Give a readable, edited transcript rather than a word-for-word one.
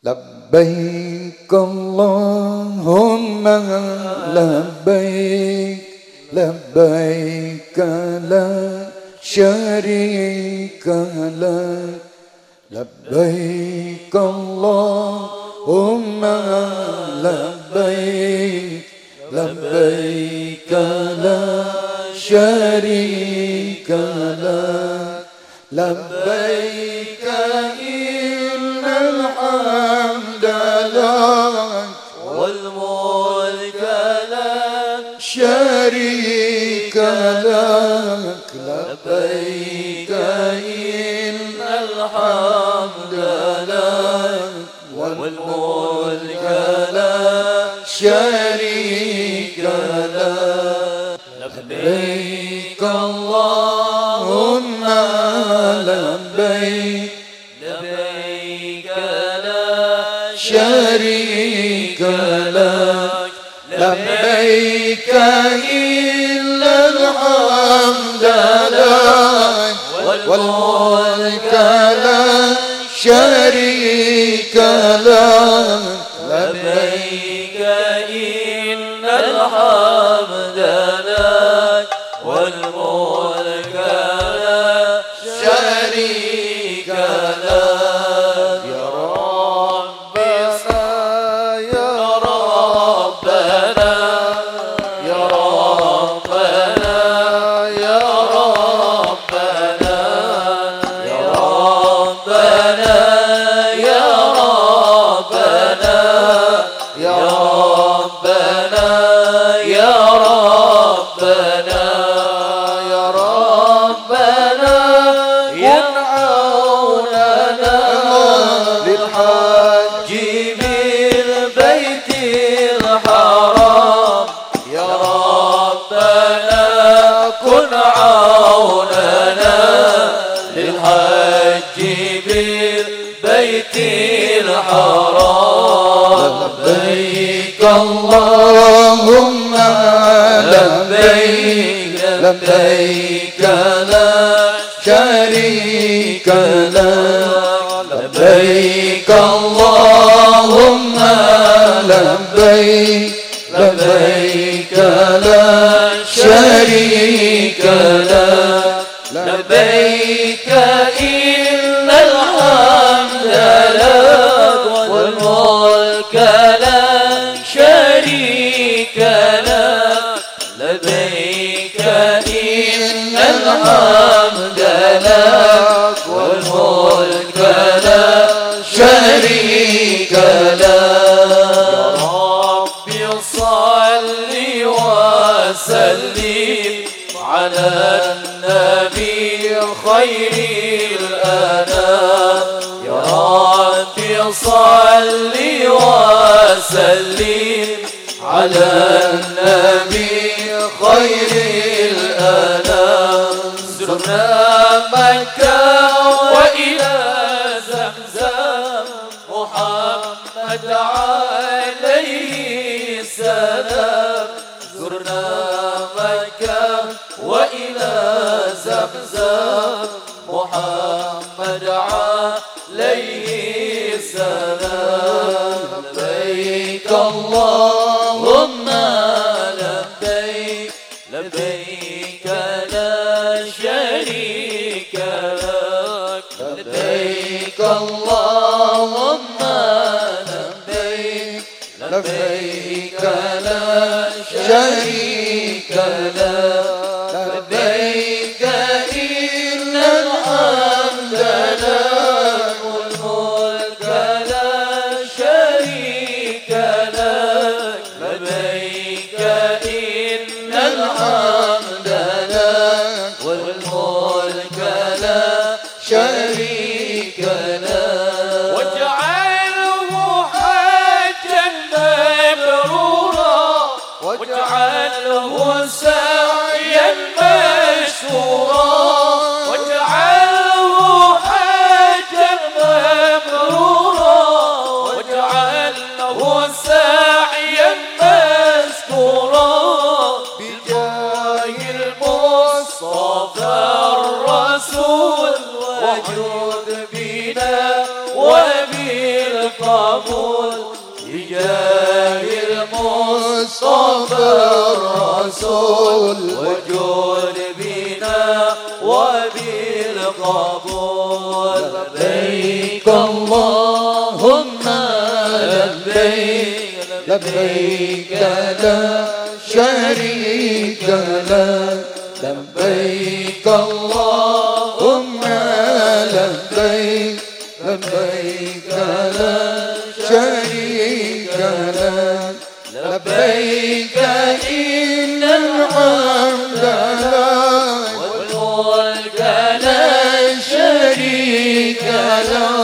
لبيك اللهم لبيك لبيك لا شريك لك لبيك اللهم لبيك لبيك لا شريك لك لبيك إن الحمد لك والملك لك شريك لك لبيك إن الحمد لك والملك لك شريك لك لبيك اللهم لبيك لبيك لا شريك لك لبيك إلا الحمد لك والملك لك شريك لك لبيك إن الحمد لك والملك لك شريك لك يا ربنا يا ربنا يا ربنا يا ربنا يا ربنا يا ربنا يا ربنا يا ربنا يا ربنا كن عوننا للحج بالبيت الحرام يا ربنا كن عوننا للحج بالبيت الحرام لبيك اللهم لبيك لبيك لا شريك لك لبيك اللهم لبيك لبيك لا شريك لك لبيك إن الحمد لك والملك لك شريك لك لبيك إن الحمد لك والملك لك شريك لك ربي صل وسلم على النبي خير الأنام يا ربي صل وسلم على النبي خير الأنام زرنا مكة وإلى زمزم محمد عليه السلام زرنا مكة وإلى زمزم محمد عليه السلام لبيك اللهم لبيك لبيك لا شريك لك لبيك اللهم لبيك لبيك لا شريك لك لبيك إن الحمد لك والملك لا شريك لك لبيك إن الحمد لك والملك لا شريك لك واجعله حجا مبرورا واجعله سعيا مشكورا واجعله حجا مبرورا واجعله سعيا مشكورا بجاه المصطفى الرسول وجود بنا وبالقرار قبول بجاه المصطفى الرسول وجود بنا وبالقبول لبيك اللهم لبيك لبيك لا شريك لك لبيك اللهم لبيك لبيك لا شريك لك لبيك إن الحمد لله والملك لا شريك له